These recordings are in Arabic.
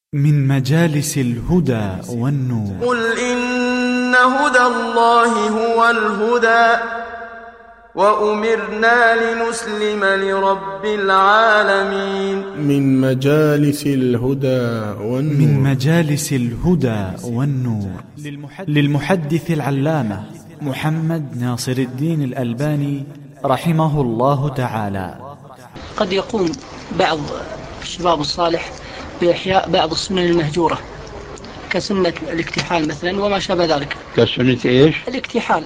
من مجالس الهدى والنور. قل إن هدى الله هو الهدى وأمرنا لنسلم لرب العالمين. من مجالس الهدى والنور. من مجالس الهدى والنور للمحدث العلامة محمد ناصر الدين الألباني رحمه الله تعالى. قد يقوم بعض الشباب الصالح بإحياء بعض السنن المهجورة كسنة الاكتحال مثلا وما شابه ذلك. كسنة إيش؟ الاكتحال.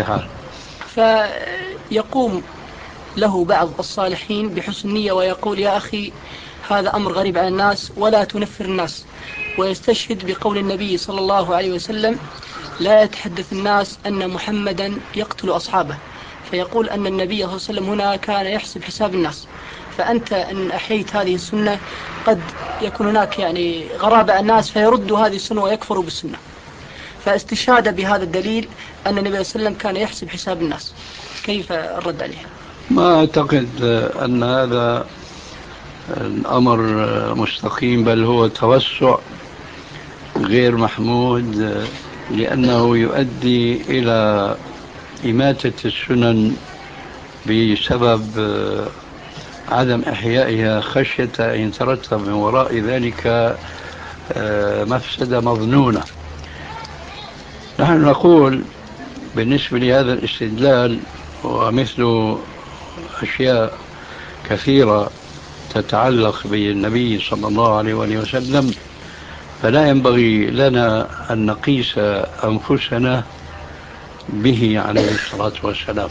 فيقوم له بعض الصالحين بحسن نية ويقول يا أخي هذا أمر غريب على الناس ولا تنفر الناس، ويستشهد بقول النبي صلى الله عليه وسلم لا يتحدث الناس أن محمدا يقتل أصحابه، فيقول أن النبي صلى الله عليه وسلم هنا كان يحسب حساب الناس. فأنت إن أحييت هذه السنة قد يكون هناك غرابة الناس فيردوا هذه السنة ويكفروا بالسنة. فاستشهاد بهذا الدليل أن النبي صلى الله عليه وسلم كان يحسب حساب الناس، كيف الرد عليه؟ ما أعتقد أن هذا الأمر مستقيم، بل هو توسع غير محمود، لأنه يؤدي إلى إماتة السنن بسبب عدم إحيائها خشية أن يترتب من وراء ذلك مفسدة مظنونة. نحن نقول بالنسبة لهذا الاستدلال ومثل أشياء كثيرة تتعلق بالنبي صلى الله عليه وسلم، فلا ينبغي لنا أن نقيس أنفسنا به عليه الصلاة والسلام.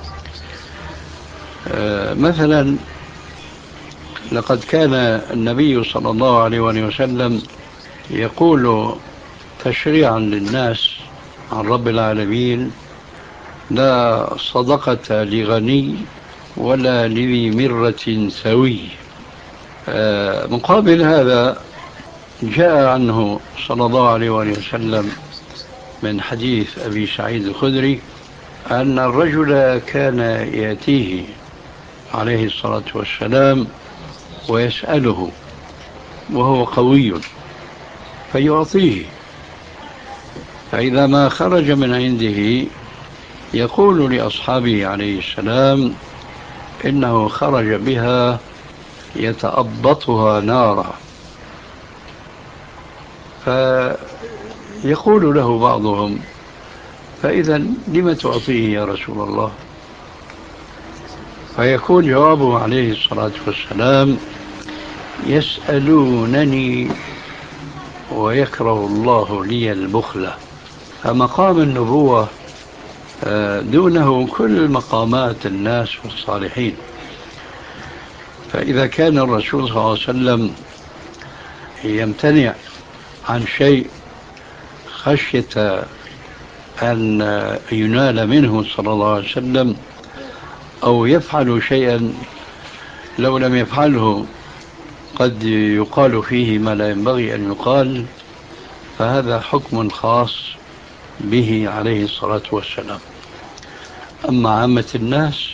مثلا لقد كان النبي صلى الله عليه وسلم يقول تشريعا للناس عن رب العالمين: لا صدقة لغني ولا لذي مرة سوي. مقابل هذا جاء عنه صلى الله عليه وسلم من حديث أبي سعيد الخدري أن الرجل كان يأتيه عليه الصلاة والسلام ويسأله وهو قوي فيعطيه، فإذا ما خرج من عنده يقول لأصحابه عليه السلام إنه خرج بها يتأبطها نارا. فيقول له بعضهم: فإذا لم تعطيه يا رسول الله؟ فيكون جوابه عليه الصلاة والسلام: يسألونني ويكره الله لي البخل. فمقام النبوة دونه كل مقامات الناس والصالحين. فإذا كان الرسول صلى الله عليه وسلم يمتنع عن شيء خشية أن ينال منه صلى الله عليه وسلم، أو يفعل شيئا لو لم يفعله قد يقال فيه ما لا ينبغي أن يقال، فهذا حكم خاص به عليه الصلاة والسلام. أما عامة الناس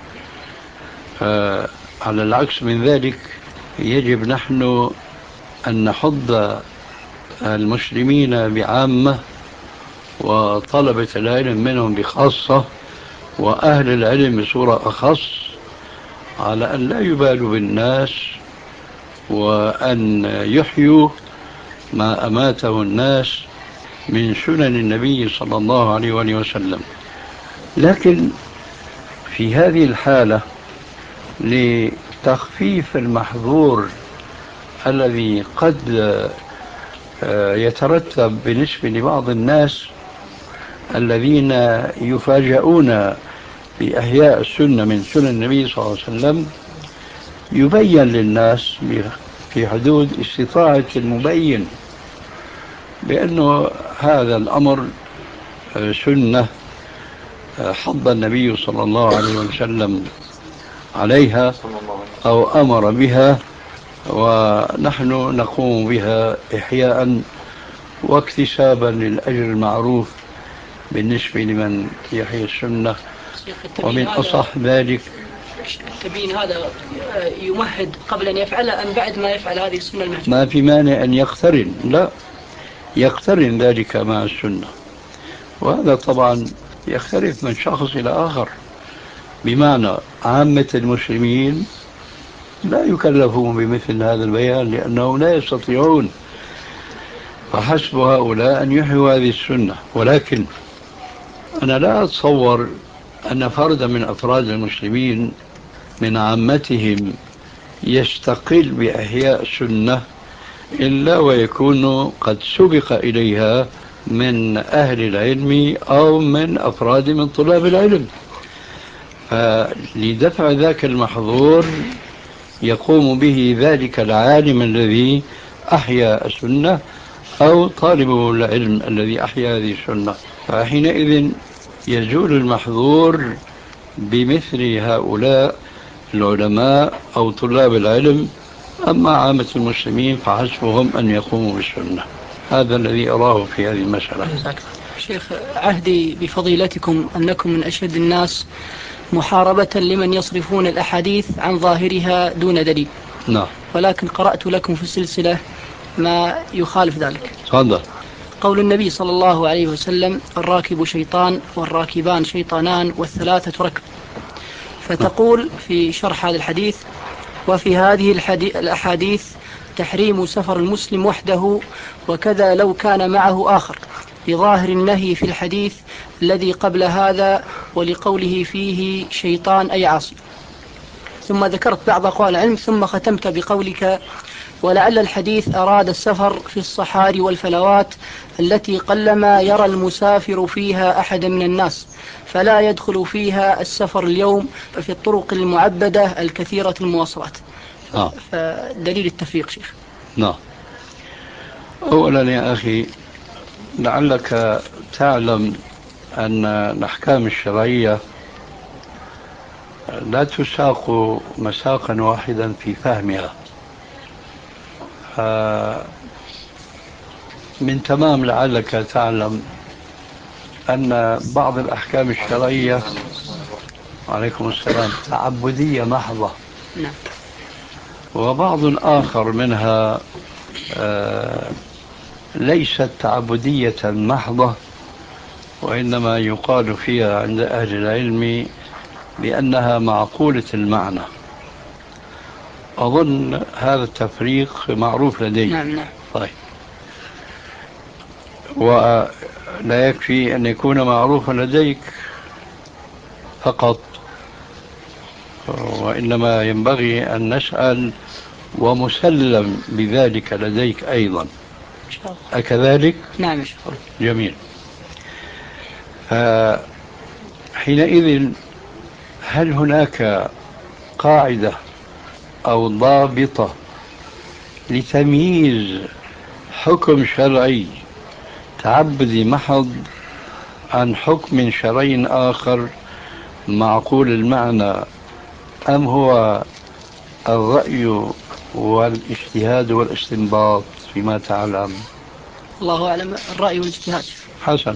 على العكس من ذلك، يجب نحن أن نحض المسلمين بعامة وطلبة العلم منهم بخاصة وأهل العلم بصورة أخص على أن لا يبالوا بالناس وأن يحيوا ما أماته الناس من سنن النبي صلى الله عليه وسلم. لكن في هذه الحالة لتخفيف المحظور الذي قد يترتب بالنسبة لبعض الناس الذين يفاجئون بإحياء السنة من سنن النبي صلى الله عليه وسلم، يبين للناس في حدود استطاعة المبين بأنه هذا الأمر سنة حض النبي صلى الله عليه وسلم عليها أو أمر بها، ونحن نقوم بها إحياء واكتسابا للأجر المعروف بالنسبة لمن يحيي السنة. ومن أصح ذلك التبيين هذا يمهد قبل أن يفعله أم بعد ما يفعل هذه السنة المهجورة؟ ما في مانع أن يقترن، لا، يقترن ذلك مع السنة. وهذا طبعا يختلف من شخص إلى آخر، بمعنى عامة المسلمين لا يكلفون بمثل هذا البيان لأنهم لا يستطيعون، فحسب هؤلاء أن يحيوا هذه السنة. ولكن أنا لا أتصور أن فردا من أفراد المسلمين من عامتهم يستقل بإحياء السنة إلا ويكون قد سبق إليها من أهل العلم أو من أفراد من طلاب العلم. فلدفع ذاك المحظور يقوم به ذلك العالم الذي أحيا السنة أو طالب العلم الذي أحيا هذه السنة، فحينئذ يزول المحظور بمثل هؤلاء العلماء أو طلاب العلم. أما عامة المسلمين فحسبهم أن يقوموا بالسنة. هذا الذي أراه في هذه المسألة. شيخ، عهدي بفضيلتكم أنكم من أشد الناس محاربة لمن يصرفون الأحاديث عن ظاهرها دون دليل. نعم. ولكن قرأت لكم في السلسلة ما يخالف ذلك. تفضل. قول النبي صلى الله عليه وسلم: الراكب شيطان والراكبان شيطانان والثلاثة ركب. فتقول في شرح هذا الحديث: وفي هذه الأحاديث تحريم سفر المسلم وحده وكذا لو كان معه آخر، لظاهر النهي في الحديث الذي قبل هذا ولقوله فيه شيطان أي عاصي. ثم ذكرت بعض أقوال العلم ثم ختمت بقولك: ولعل الحديث أراد السفر في الصحاري والفلوات التي قلما يرى المسافر فيها أحد من الناس، فلا يدخل فيها السفر اليوم في الطرق المعبدة الكثيرة المواصلات. فدليل التفريق شيخ. نعم. أولا يا أخي، لعلك تعلم أن الأحكام الشرعية لا تساق مساقا واحدا في فهمها. من تمام لعلك تعلم أن بعض الأحكام الشرعية، عليكم السلام، تعبدية محضة. نعم. وبعض آخر منها ليست تعبدية محضة، وإنما يقال فيها عند أهل العلم بأنها معقولة المعنى. أظن هذا التفريق معروف لديك. نعم نعم. طيب، ولا يكفي أن يكون معروفا لديك فقط، وإنما ينبغي أن نسأل ومسلم بذلك لديك أيضا. إن شاء الله. أكذلك؟ نعم إن شاء الله. جميل. حينئذ هل هناك قاعدة أو ضابطة لتمييز حكم شرعي تعبدي محض عن حكم شرعي آخر معقول المعنى، أم هو الرأي والاجتهاد والاستنباط فيما تعلم؟ الله أعلم، الرأي والاجتهاد. حسن.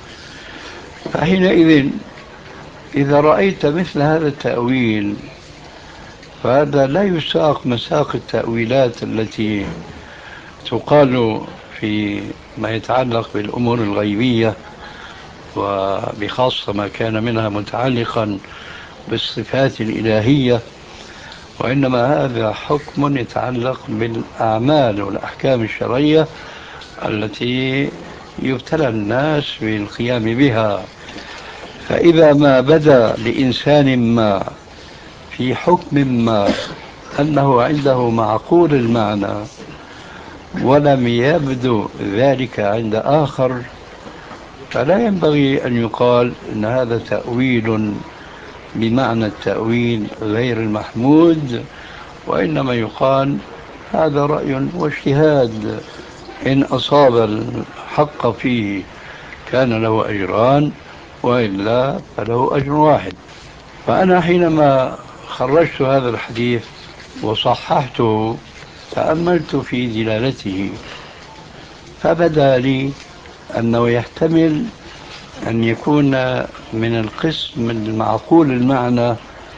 فحينئذ إذا رأيت مثل هذا التأويل فهذا لا يساق مساق التأويلات التي تقال في ما يتعلق بالأمور الغيبية، وبخاصة ما كان منها متعلقا بالصفات الإلهية، وإنما هذا حكم يتعلق بالأعمال والأحكام الشرعية التي يبتلى الناس بالقيام بها. فإذا ما بدا لإنسان ما في حكم ما أنه عنده معقول المعنى ولم يبدو ذلك عند آخر، فلا ينبغي أن يقال أن هذا تأويل بمعنى التأويل غير المحمود، وإنما يقال هذا رأي واجتهاد، إن أصاب الحق فيه كان له أجران، وإلا فله أجر واحد. فأنا حينما خرجت هذا الحديث وصححته تأملت في دلالته، فبدا لي أنه يحتمل أن يكون من القسم المعقول المعنى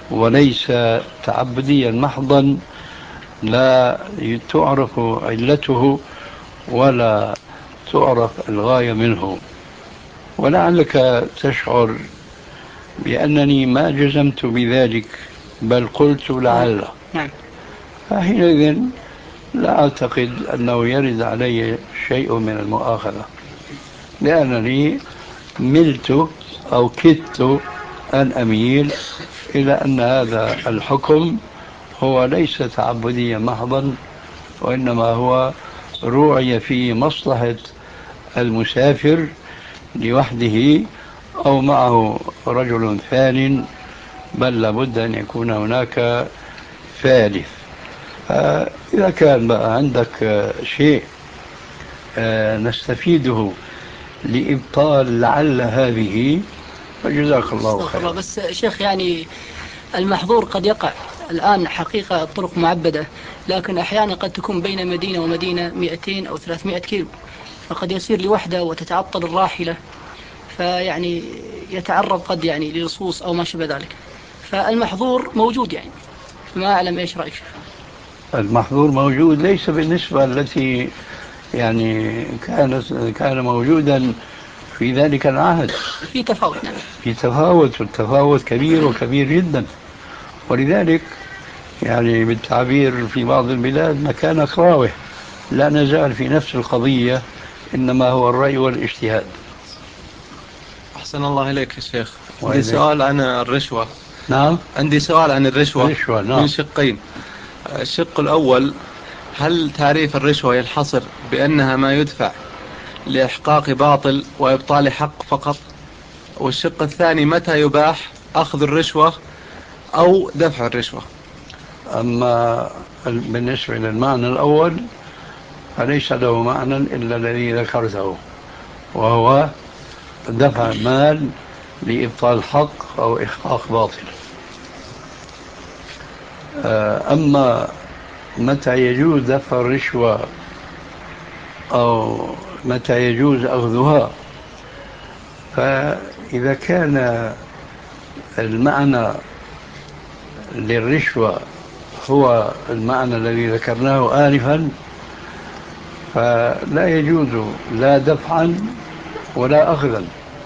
وليس تعبديا محضا لا تعرف علته ولا تعرف الغاية منه. ولعلك تشعر بأنني ما جزمت بذلك بل قلت لعل. نعم. فحينئذ لا أعتقد أنه يرد علي شيء من المؤاخذة، لأنني ملت أو كدت أن أميل إلى أن هذا الحكم هو ليس تعبديا محضا، وإنما هو روعي في مصلحة المسافر لوحده أو معه رجل ثان، بل لابد أن يكون هناك ثالث. إذا كان بقى عندك شيء نستفيده لإبطال لعل هذه فجزاك الله خير. بس شيخ يعني المحظور قد يقع الآن حقيقة الطرق معبدة، لكن أحيانا قد تكون بين مدينة ومدينة 200 أو 300 كيلو، فقد يسير لوحده وتتعطل الراحلة، فيعني يتعرض قد يعني للصوص أو ما شابه ذلك. فالمحظور موجود يعني، ما أعلم إيش رأيك. المحظور موجود، ليس بالنسبة التي يعني كان موجودا في ذلك العهد. في تفاوت. نعم. في تفاوت، والتفاوت كبير وكبير جدا. ولذلك يعني بالتعبير في بعض البلاد مكان راوح، لا نزال في نفس القضية، إنما هو الرأي والاجتهاد. أحسن الله إليك يا شيخ. عندي سؤال عن الرشوة. نعم. عندي سؤال عن الرشوة. نعم. من شقين. الشق الأول، هل تعريف الرشوة ينحصر بأنها ما يدفع لإحقاق باطل وإبطال حق فقط؟ والشق الثاني، متى يباح أخذ الرشوة أو دفع الرشوة؟ أما بالنسبة للمعنى الأول فليس له معنى إلا الذي ذكرته، وهو دفع مال لإبطال حق أو إحقاق باطل. أما متى يجوز دفع الرشوة أو متى يجوز أخذها، فإذا كان المعنى للرشوة هو المعنى الذي ذكرناه آنفا فلا يجوز لا دفعا ولا أخذا.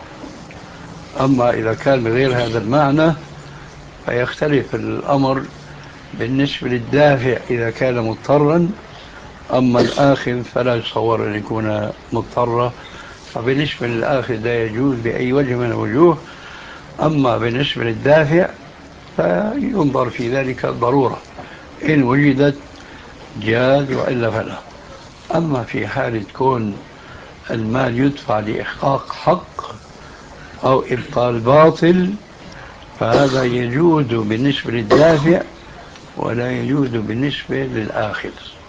أما إذا كان بغير هذا المعنى فيختلف الأمر بالنسبة للدافع إذا كان مضطرا، أما الآخذ فلا يتصور أن يكون مضطرا، فبالنسبة للآخذ لا يجوز بأي وجه من الوجوه. أما بالنسبة للدافع فينظر في ذلك الضرورة، إن وجدت جاز وإلا فلا. أما في حال تكون المال يدفع لإحقاق حق أو إبطال باطل فهذا يجوز بالنسبة للدافع ولا يجوز بالنسبة للآخذ.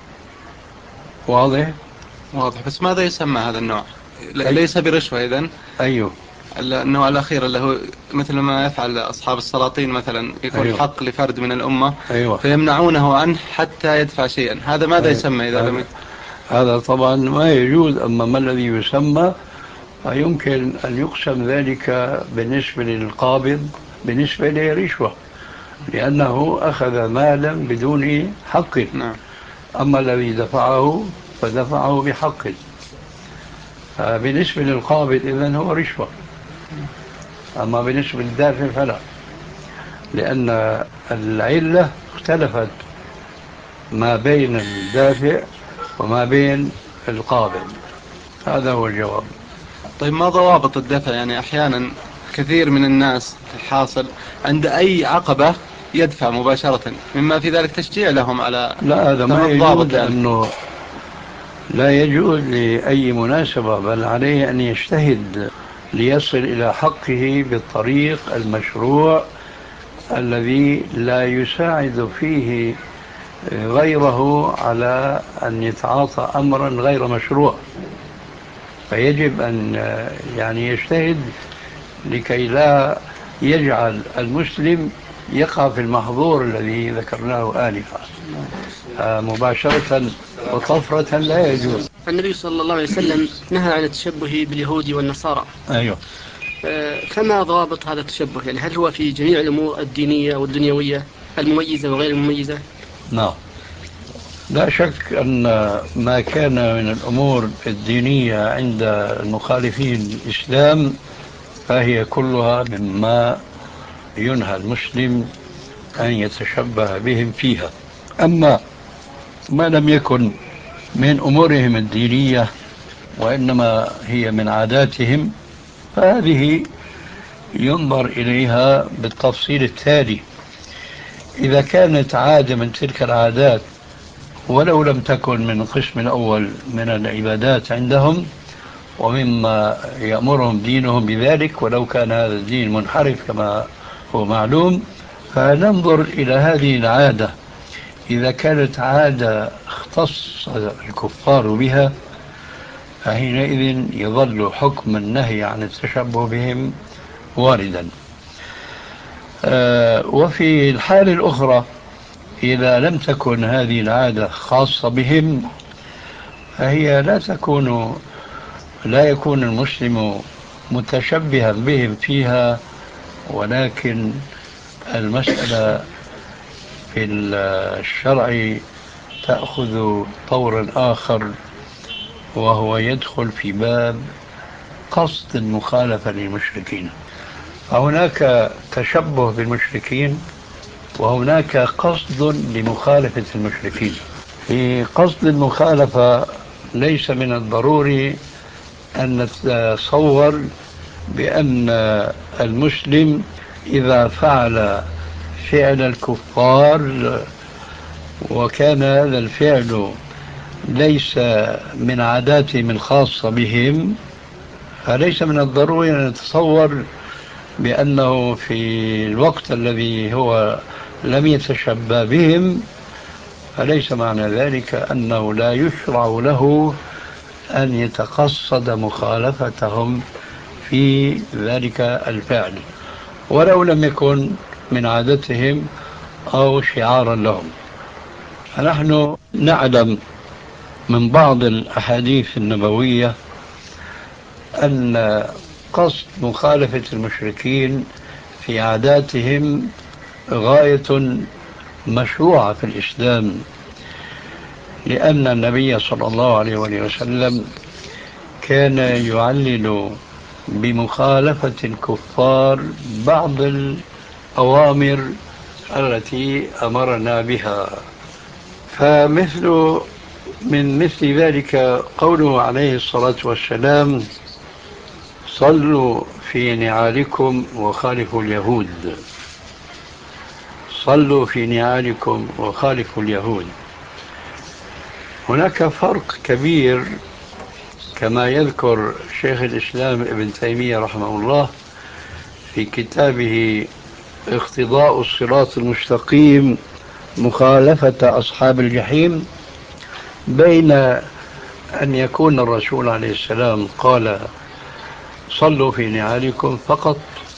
واضح؟ واضح. بس ماذا يسمى هذا النوع؟ ليس برشوة إذن؟ أيوه. النوع الأخير اللي هو مثل ما يفعل أصحاب السلاطين مثلا، يكون أيوه. حق لفرد من الأمة أيوه. فيمنعونه عنه حتى يدفع شيئا، هذا ماذا أيوه. يسمى إذا لم؟ هذا طبعا ما يجوز. أما ما الذي يسمى فيمكن أن يقسم ذلك بالنسبة للقابض بالنسبة لرشوة، لأنه أخذ مالا بدون حق. نعم. أما الذي دفعه فدفعه بحق. بالنسبة للقابض إذن هو رشوة، أما بالنسبة للدافع فلا، لأن العلة اختلفت ما بين الدافع وما بين القابض. هذا هو الجواب. طيب ما ضوابط الدفع؟ يعني أحيانا كثير من الناس الحاصل عند أي عقبة يدفع مباشرة، مما في ذلك تشجيع لهم على لا، هذا ما يجوز، لأنه لا يجوز لأي مناسبة، بل عليه أن يجتهد ليصل إلى حقه بالطريق المشروع الذي لا يساعد فيه غيره على أن يتعاطى أمرا غير مشروع. فيجب أن يعني يجتهد لكي لا يجعل المسلم يقع في المحظور الذي ذكرناه آنفا مباشرة وطفرة، لا يجوز. النبي صلى الله عليه وسلم نهى عن التشبه باليهود والنصارى. أيوه. فما ضوابط هذا التشبه؟ يعني هل هو في جميع الأمور الدينية والدنيوية المميزة وغير المميزة؟ نعم، لا شك أن ما كان من الأمور الدينية عند المخالفين الإسلام فهي كلها مما ينهى المسلم أن يتشبه بهم فيها. أما ما لم يكن من أمورهم الدينية وإنما هي من عاداتهم فهذه ينظر إليها بالتفصيل التالي. إذا كانت عادة من تلك العادات ولو لم تكن من القسم الأول من العبادات عندهم ومما يأمرهم دينهم بذلك ولو كان هذا الدين منحرف كما هو معلوم، فننظر إلى هذه العادة. إذا كانت عادة اختص الكفار بها فحينئذ يظل حكم النهي عن التشبه بهم واردا. وفي الحالة الأخرى إذا لم تكن هذه العادة خاصة بهم فهي لا يكون المسلم متشبها بهم فيها، ولكن المسألة في الشرع تأخذ طورا آخر وهو يدخل في باب قصد المخالفة للمشركين. فهناك تشبه بالمشركين وهناك قصد لمخالفة المشركين. في قصد المخالفة ليس من الضروري أن نتصور بأن المسلم إذا فعل فعل الكفار وكان هذا الفعل ليس من عاداتهم الخاصة بهم فليس من الضروري أن نتصور بأنه في الوقت الذي هو لم يتشبه بهم فليس معنى ذلك أنه لا يشرع له أن يتقصد مخالفتهم في ذلك الفعل ولو لم يكن من عادتهم أو شعارا لهم. فنحن نعلم من بعض الأحاديث النبوية أن قصد مخالفة المشركين في عاداتهم غاية مشروعة في الإسلام، لأن النبي صلى الله عليه وسلم كان يعلل بمخالفة الكفار بعض الأوامر التي أمرنا بها. من مثل ذلك قوله عليه الصلاة والسلام: صلوا في نعالكم وخالفوا اليهود. صلوا في نعالكم وخالفوا اليهود. هناك فرق كبير كما يذكر شيخ الإسلام ابن تيمية رحمه الله في كتابه اقتضاء الصراط المستقيم مخالفة أصحاب الجحيم بين أن يكون الرسول عليه السلام قال صلوا في نعالكم فقط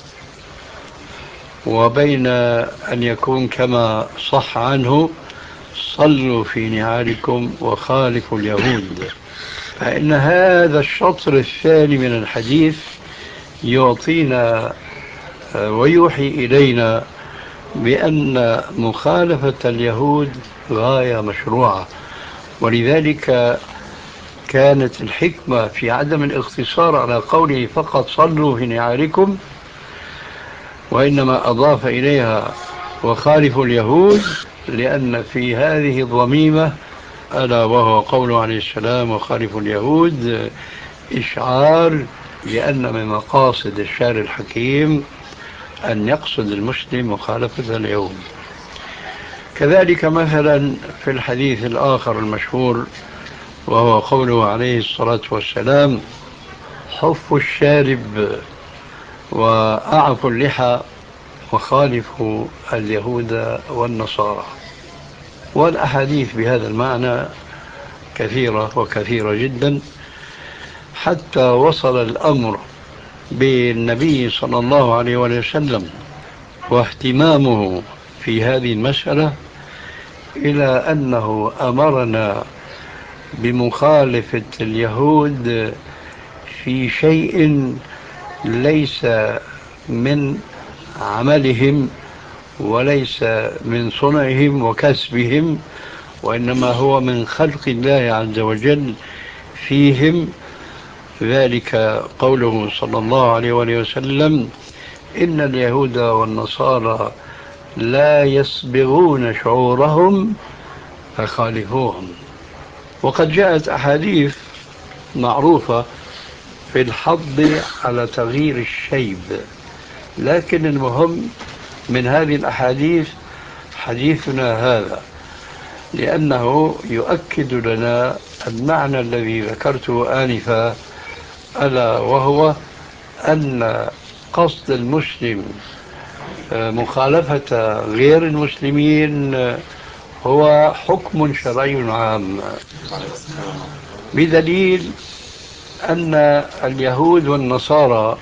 وبين أن يكون كما صح عنه صلوا في نعالكم وخالفوا اليهود. فإن هذا الشطر الثاني من الحديث يعطينا ويوحي إلينا بأن مخالفة اليهود غاية مشروعة، ولذلك كانت الحكمة في عدم الاقتصار على قوله فقط صلوا في نعالكم وإنما أضاف إليها وخالفوا اليهود، لأن في هذه الضميمة ألا وهو قوله عليه السلام وخالفوا اليهود إشعار لأن من مقاصد الشارع الحكيم أن يقصد المسلم مخالفة اليهود. كذلك مثلا في الحديث الآخر المشهور وهو قوله عليه الصلاة والسلام حفوا الشارب وأعفوا اللحى وخالفوا اليهود والنصارى. والأحاديث بهذا المعنى كثيرة وكثيرة جدا، حتى وصل الأمر بالنبي صلى الله عليه وسلم واهتمامه في هذه المسألة إلى أنه أمرنا بمخالفة اليهود في شيء ليس من عملهم وليس من صنعهم وكسبهم، وإنما هو من خلق الله عز وجل فيهم. ذلك قوله صلى الله عليه وسلم: إن اليهود والنصارى لا يسبغون شعورهم فخالفوهم. وقد جاءت أحاديث معروفة في الحض على تغيير الشيب، لكن المهم من هذه الأحاديث حديثنا هذا، لأنه يؤكد لنا المعنى الذي ذكرته آنفا، ألا وهو أن قصد المسلم مخالفة غير المسلمين هو حكم شرعي عام، بدليل أن اليهود والنصارى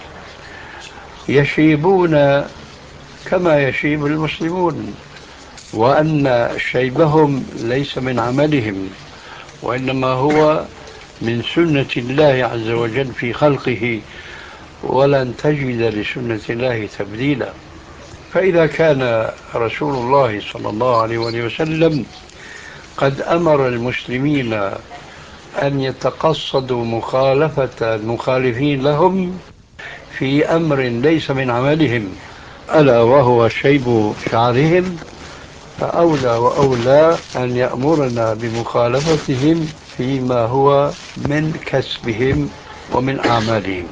يشيبون كما يشيب المسلمون، وأن شيبهم ليس من عملهم وإنما هو من سنة الله عز وجل في خلقه، ولن تجد لسنة الله تبديلا. فإذا كان رسول الله صلى الله عليه وسلم قد أمر المسلمين أن يتقصدوا مخالفة المخالفين لهم في أمر ليس من عملهم ألا وهو شيب شعرهم، فأولى وأولى أن يأمرنا بمخالفتهم فيما هو من كسبهم ومن أعمالهم.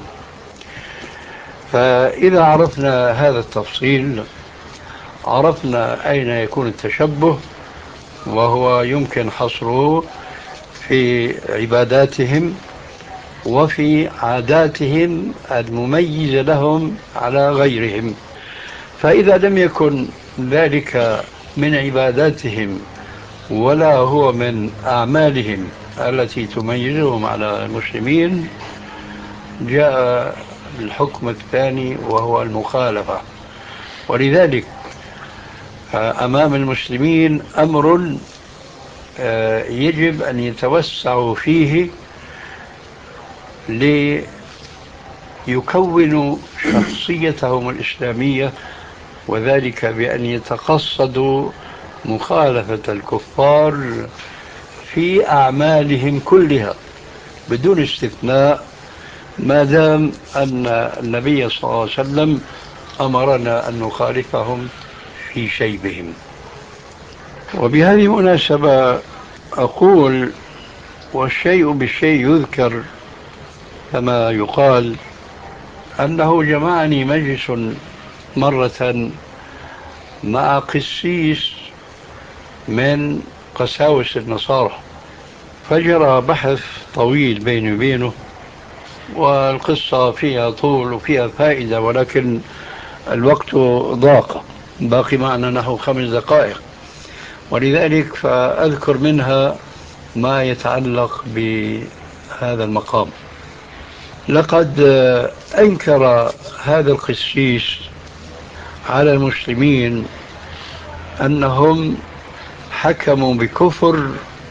فإذا عرفنا هذا التفصيل عرفنا أين يكون التشبه، وهو يمكن حصره في عباداتهم وفي عاداتهم المميزة لهم على غيرهم. فإذا لم يكن ذلك من عباداتهم ولا هو من أعمالهم التي تميزهم على المسلمين، جاء الحكم الثاني وهو المخالفة. ولذلك أمام المسلمين أمر يجب أن يتوسعوا فيه ليكونوا شخصيتهم الإسلامية، وذلك بأن يتقصدوا مخالفة الكفار في أعمالهم كلها بدون استثناء، ما دام أن النبي صلى الله عليه وسلم أمرنا أن نخالفهم في شيبهم. وبهذه المناسبة أقول: والشيء بالشيء يذكر، كما يقال أنه جمعني مجلس مرة مع قسيس من قساوس النصارى، فجرى بحث طويل بيني وبينه، والقصة فيها طول وفيها فائدة، ولكن الوقت ضاق، باقي معنا نحو 5 دقائق، ولذلك فأذكر منها ما يتعلق بهذا المقام. لقد أنكر هذا القسيس على المسلمين أنهم حكموا بكفر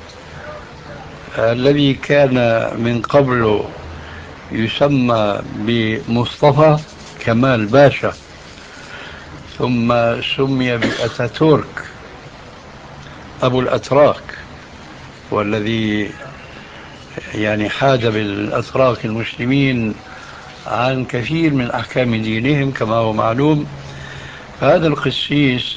الذي كان من قبل يسمى بمصطفى كمال باشا، ثم سمي بأتاتورك أبو الأتراك، والذي يعني حاد بالأتراك المسلمين عن كثير من أحكام دينهم كما هو معلوم. هذا القسيس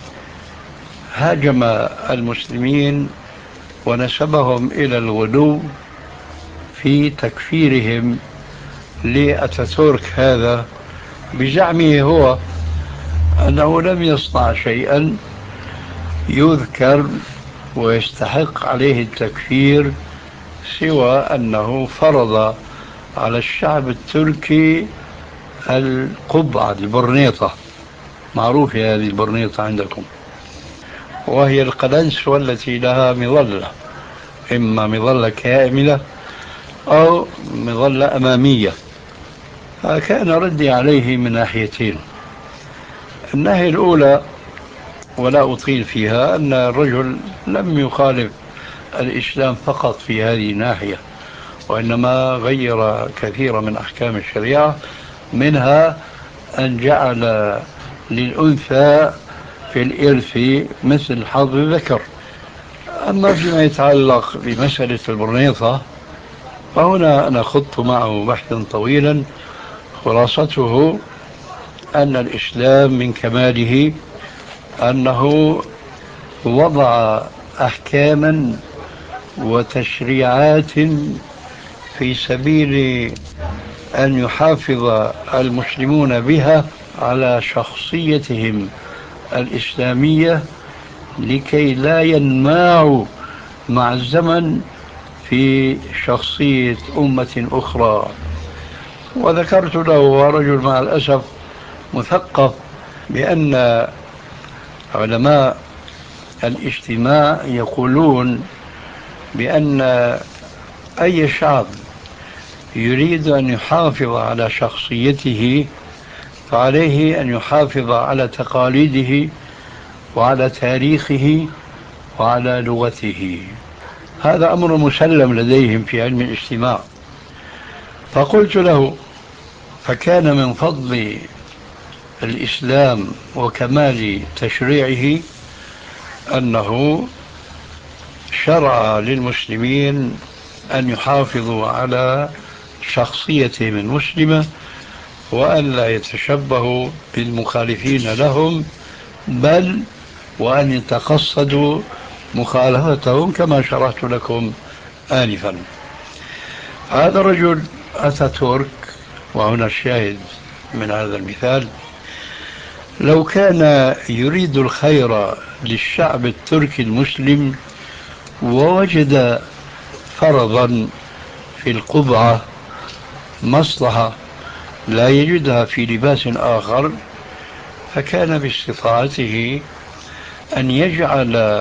هاجم المسلمين ونسبهم إلى الغلو في تكفيرهم لأتاتورك هذا، بزعمه هو أنه لم يصنع شيئا يذكر ويستحق عليه التكفير سوى أنه فرض على الشعب التركي القبعة البرنيطة، معروفة هذه البرنيطة عندكم، وهي القلنس والتي لها مظلة، إما مظلة كاملة أو مظلة أمامية. فكان ردي عليه من ناحيتين: الناحية الأولى ولا أطيل فيها أن الرجل لم يخالف الإسلام فقط في هذه الناحية، وإنما غير كثير من أحكام الشريعة، منها أن جعل للأنثى في الإرث مثل حظ الذكر. أما فيما يتعلق بمسألة البرنيطة فهنا أنا خضت معه بحثا طويلا، خلاصته أن الإسلام من كماله أنه وضع أحكاما وتشريعات في سبيل أن يحافظ المسلمون بها على شخصيتهم الإسلامية لكي لا ينماعوا مع الزمن في شخصية أمة أخرى. وذكرت له رجل مع الأسف مثقف بأن علماء الاجتماع يقولون بأن أي شعب يريد أن يحافظ على شخصيته فعليه أن يحافظ على تقاليده وعلى تاريخه وعلى لغته. هذا أمر مسلم لديهم في علم الاجتماع. فقلت له: فكان من فضل الإسلام وكمال تشريعه أنه شرع للمسلمين أن يحافظوا على شخصيتهم المسلمة وأن لا يتشبهوا بالمخالفين لهم، بل وأن يتقصدوا مخالفتهم كما شرحت لكم آنفا. هذا الرجل أتاتورك، وهنا الشاهد من هذا المثال، لو كان يريد الخير للشعب التركي المسلم ووجد فرضا في القبعة مصلحة لا يجدها في لباس آخر، فكان باستطاعته أن يجعل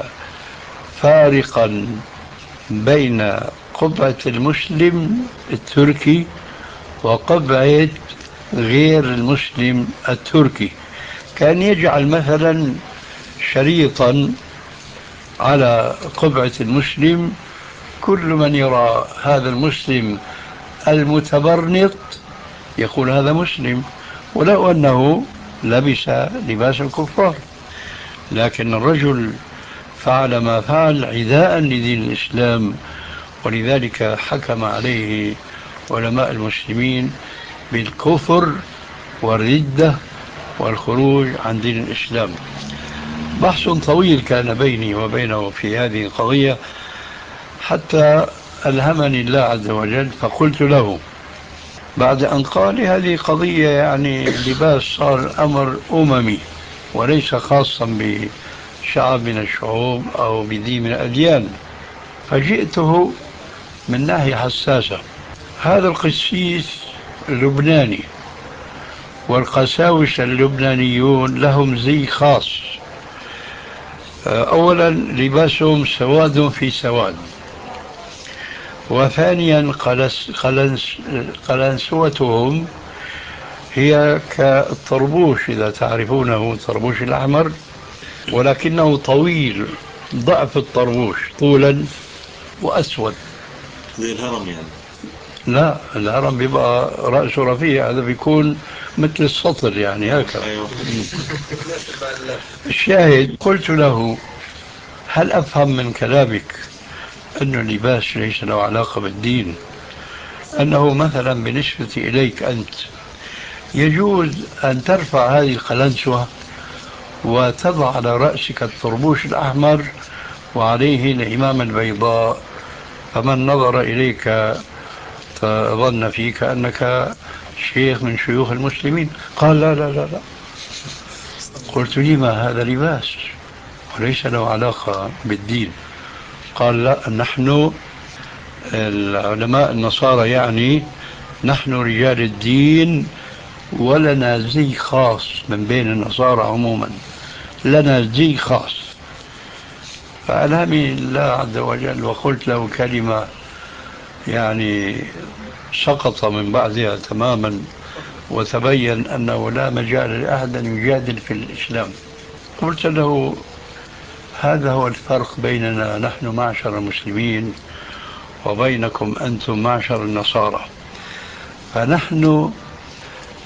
فارقا بين قبعة المسلم التركي وقبعة غير المسلم التركي. كان يجعل مثلا شريطا على قبعة المسلم، كل من يرى هذا المسلم المتبرنط يقول هذا مسلم، ولو أنه لبس لباس الكفار. لكن الرجل فعل ما فعل عداء لدين الإسلام، ولذلك حكم عليه علماء المسلمين بالكفر والردة والخروج عن دين الإسلام. بحث طويل كان بيني وبينه في هذه القضية حتى ألهمني الله عز وجل. فقلت له بعد أن قال هذه قضية يعني اللباس صار أمر أممي وليس خاصا بشعب من الشعوب أو بدين من الأديان، فجئته من ناحية حساسة. هذا القسيس اللبناني والقساوسة اللبنانيون لهم زي خاص. أولا لباسهم سواد في سواد، وثانيا قلنسوتهم هي كالطربوش إذا تعرفونه، الطربوش الأحمر، ولكنه طويل ضعف الطربوش طولا وأسود زي الهرم يعني. لا، الهرم بيبقى رأسه رفيع، هذا بيكون مثل السطر يعني هكذا. أيوة. الشاهد قلت له: هل أفهم من كلامك أن اللباس ليس له علاقة بالدين؟ أنه مثلا بالنسبة إليك أنت يجوز أن ترفع هذه القلنسوة وتضع على رأسك الطربوش الأحمر وعليه العمامة البيضاء، فمن نظر إليك فظن فيك أنك شيخ من شيوخ المسلمين. قال: لا لا لا لا. قلت: لما هذا لباس وليس له علاقة بالدين. قال: لا، نحن العلماء النصارى يعني نحن رجال الدين ولنا زي خاص من بين النصارى عموما، لنا زي خاص. فألهمني الله عز وجل وقلت له كلمة يعني سقط من بعدها تماما، وتبين أنه لا مجال لأحد أن يجادل في الإسلام. قلت له: هذا هو الفرق بيننا نحن معشر المسلمين وبينكم أنتم معشر النصارى، فنحن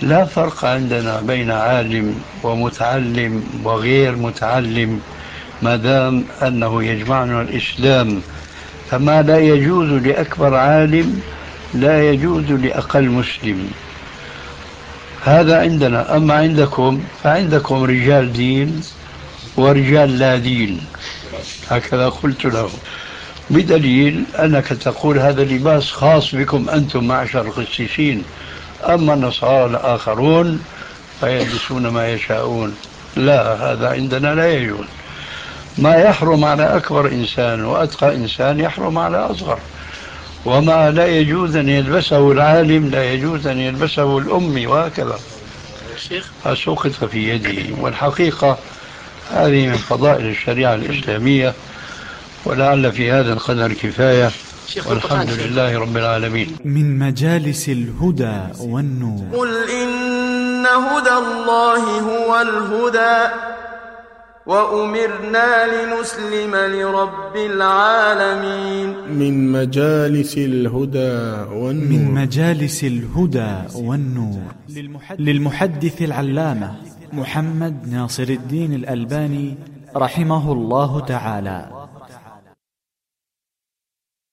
لا فرق عندنا بين عالم ومتعلم وغير متعلم ما دام أنه يجمعنا الإسلام، فما لا يجوز لأكبر عالم لا يجوز لأقل مسلم. هذا عندنا. أما عندكم فعندكم رجال دين ورجال لا دين، هكذا قلت له، بدليل أنك تقول هذا لباس خاص بكم أنتم معشر القسيسين، أما النصارى الآخرون فيلبسون ما يشاءون. لا، هذا عندنا لا يجوز. ما يحرم على أكبر إنسان وأتقى إنسان يحرم على أصغر، وما لا يجوز أن يلبسه العالم لا يجوز أن يلبسه الأمي، وهكذا. فسقط في يده. والحقيقة هذه من فضائل الشريعة الإسلامية، ولعل في هذا القدر كفاية، والحمد لله رب العالمين. من مجالس الهدى والنور. قل إن هدى الله هو الهدى وأمرنا لنسلم لرب العالمين. من مجالس الهدى والنور. من مجالس الهدى والنور للمحدث العلامة محمد ناصر الدين الألباني رحمه الله تعالى.